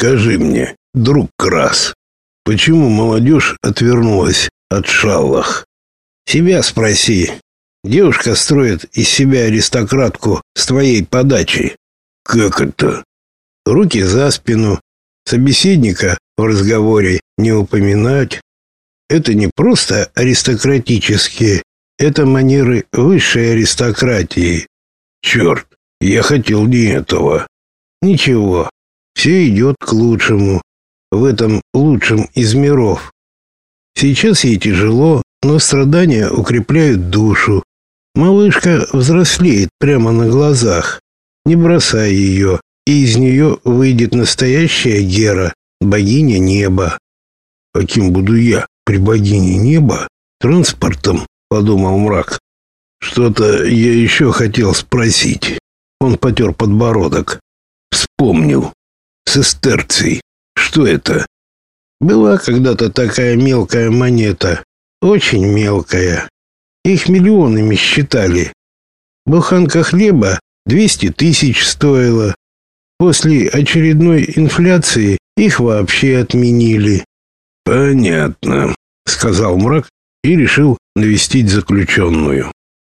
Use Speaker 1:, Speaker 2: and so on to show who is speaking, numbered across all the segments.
Speaker 1: Скажи мне, друг Крас, почему молодежь отвернулась от шаллах? Себя спроси. Девушка строит из себя аристократку с твоей подачи. Как это? Руки за спину, собеседника в разговоре не упоминать. Это не просто аристократические, это манеры высшей аристократии. Черт, я хотел не этого. Ничего, все идет к лучшему, в этом лучшем из миров. Сейчас ей тяжело, но страдания укрепляют душу. Малышка взрослеет прямо на глазах. Не бросай ее, и из нее выйдет настоящая Гера, богиня неба. Каким буду я при богине неба? Транспортом, подумал мрак. Что-то я еще хотел спросить. Он потер подбородок. Вспомнил. Сестерций. Что это? Была когда-то такая мелкая монета. Очень мелкая. Их миллионами считали. Буханка хлеба 200 тысяч стоила. После очередной инфляции их вообще отменили. Понятно, сказал мрак и решил навестить заключенную.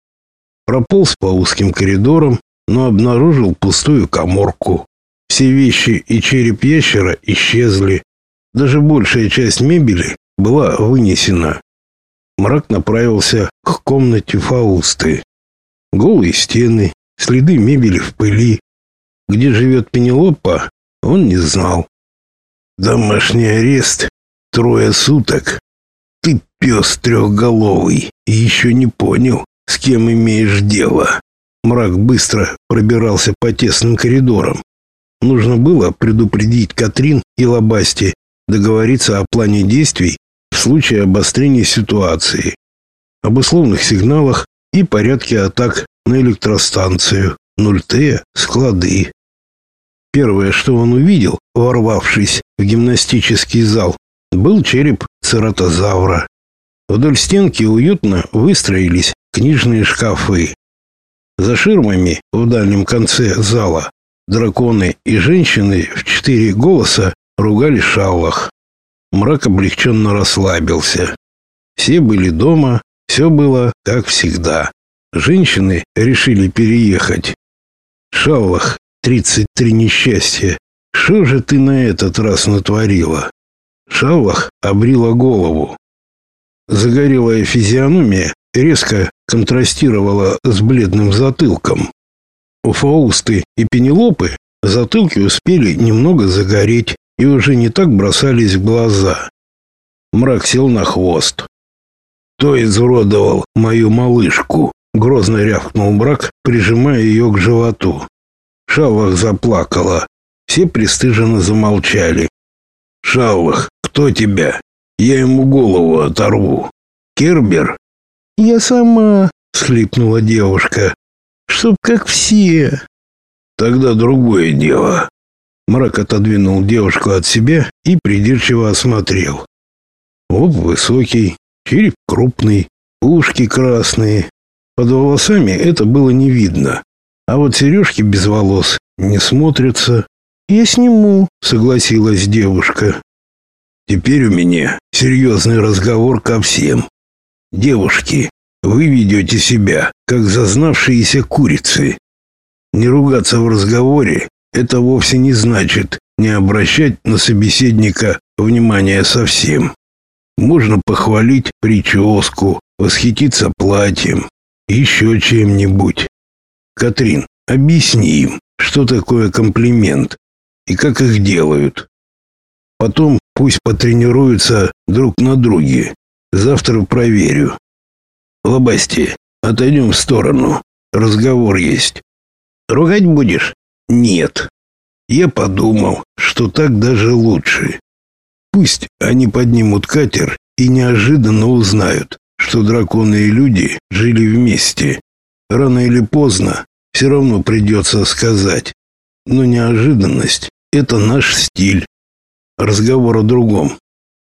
Speaker 1: Прополз по узким коридорам, но обнаружил пустую каморку. Все вещи и череп ящера исчезли. Даже большая часть мебели была вынесена. Мрак направился к комнате Фаусты. Голые стены, следы мебели в пыли. Где живет Пенелопа, он не знал. Домашний арест, 3 суток. Ты пес трехголовый и еще не понял, с кем имеешь дело. Мрак быстро пробирался по тесным коридорам. Нужно было предупредить Катрин и Лобасти, договориться о плане действий в случае обострения ситуации, об условных сигналах и порядке атак на электростанцию, 0Т, склады. Первое, что он увидел, ворвавшись в гимнастический зал, был череп цератозавра. Вдоль стенки уютно выстроились книжные шкафы. За ширмами в дальнем конце зала драконы и женщины в 4 голоса ругали шаллах. Мрак облегченно расслабился. Все были дома, все было как всегда. Женщины решили переехать. Шаллах, 33 несчастья. Что же ты на этот раз натворила? Шаллах обрила голову. Загорелая физиономия резко контрастировала с бледным затылком. У Фаусты и Пенелопы затылки успели немного загореть и уже не так бросались в глаза. Мрак сел на хвост. «Кто изуродовал мою малышку?» — грозно рявкнул мрак, прижимая ее к животу. Шаллах заплакала. Все пристыженно замолчали. «Шаллах, кто тебя? Я ему голову оторву. Кербер?» «Я сама», — всхлипнула девушка. «Чтоб как все». «Тогда другое дело». Мрак отодвинул девушку от себя и придирчиво осмотрел. Лоб высокий, череп крупный, ушки красные. Под волосами это было не видно, а вот сережки без волос не смотрятся. «Я сниму», — согласилась девушка. «Теперь у меня серьезный разговор ко всем. Девушки, вы ведете себя, как зазнавшиеся курицы. Не ругаться в разговоре — это вовсе не значит не обращать на собеседника внимания совсем. Можно похвалить прическу, восхититься платьем, еще чем-нибудь. Катрин, объясни им, что такое комплимент и как их делают. Потом пусть потренируются друг на друге. Завтра проверю. Лобасти, отойдем в сторону. Разговор есть. Ругать будешь? Нет. Я подумал, что так даже лучше. Пусть они поднимут катер и неожиданно узнают, что драконы и люди жили вместе. Рано или поздно все равно придется сказать. Но неожиданность — это наш стиль. Разговор о другом.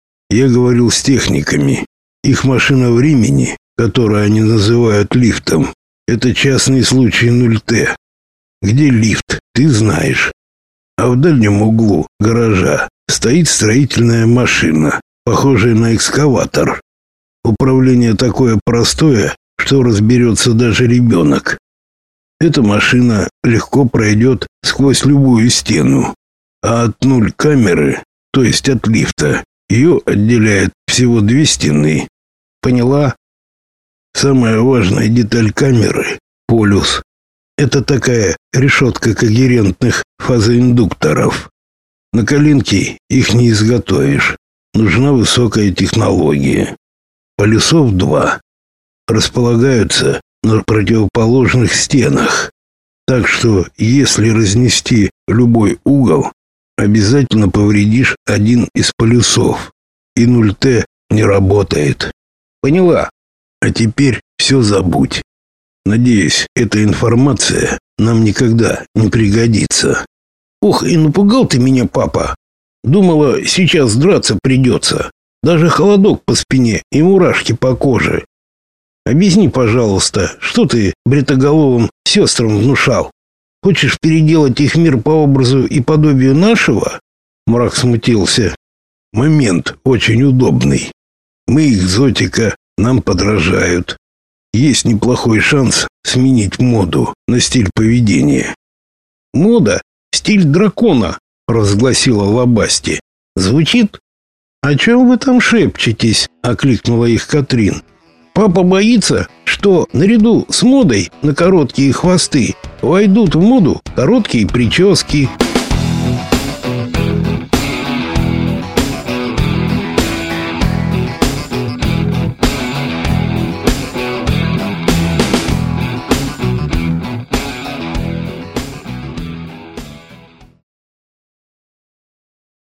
Speaker 1: Я говорил с техниками. Их машина времени, которую они называют лифтом, это частный случай 0Т. Где лифт, ты знаешь. а в дальнем углу гаража стоит строительная машина, похожая на экскаватор. Управление такое простое, что разберется даже ребенок. Эта машина легко пройдет сквозь любую стену, а от камеры, то есть от лифта, ее отделяет всего 2 стены. Поняла? Самая важная деталь камеры — полюс. Это такая решетка когерентных фазоиндукторов. На коленке их не изготовишь. Нужна высокая технология. Полюсов 2. Располагаются на противоположных стенах. Так что, если разнести любой угол, обязательно повредишь один из полюсов. И 0Т не работает. Поняла? А теперь все забудь. Надеюсь, эта информация нам никогда не пригодится. Ох, и напугал ты меня, папа. Думала, сейчас драться придется. Даже холодок по спине и мурашки по коже. Объясни, пожалуйста, что ты бритоголовым сестрам внушал? Хочешь переделать их мир по образу и подобию нашего? Мрак смутился. Момент очень удобный. Мы экзотика, нам подражают. Есть неплохой шанс сменить моду на стиль поведения. Мода? Стиль дракона, провозгласила Лобасти. Звучит? О чем вы там шепчетесь? Окликнула их Катрин. Папа боится, что наряду с модой на короткие хвосты войдут в моду короткие прически.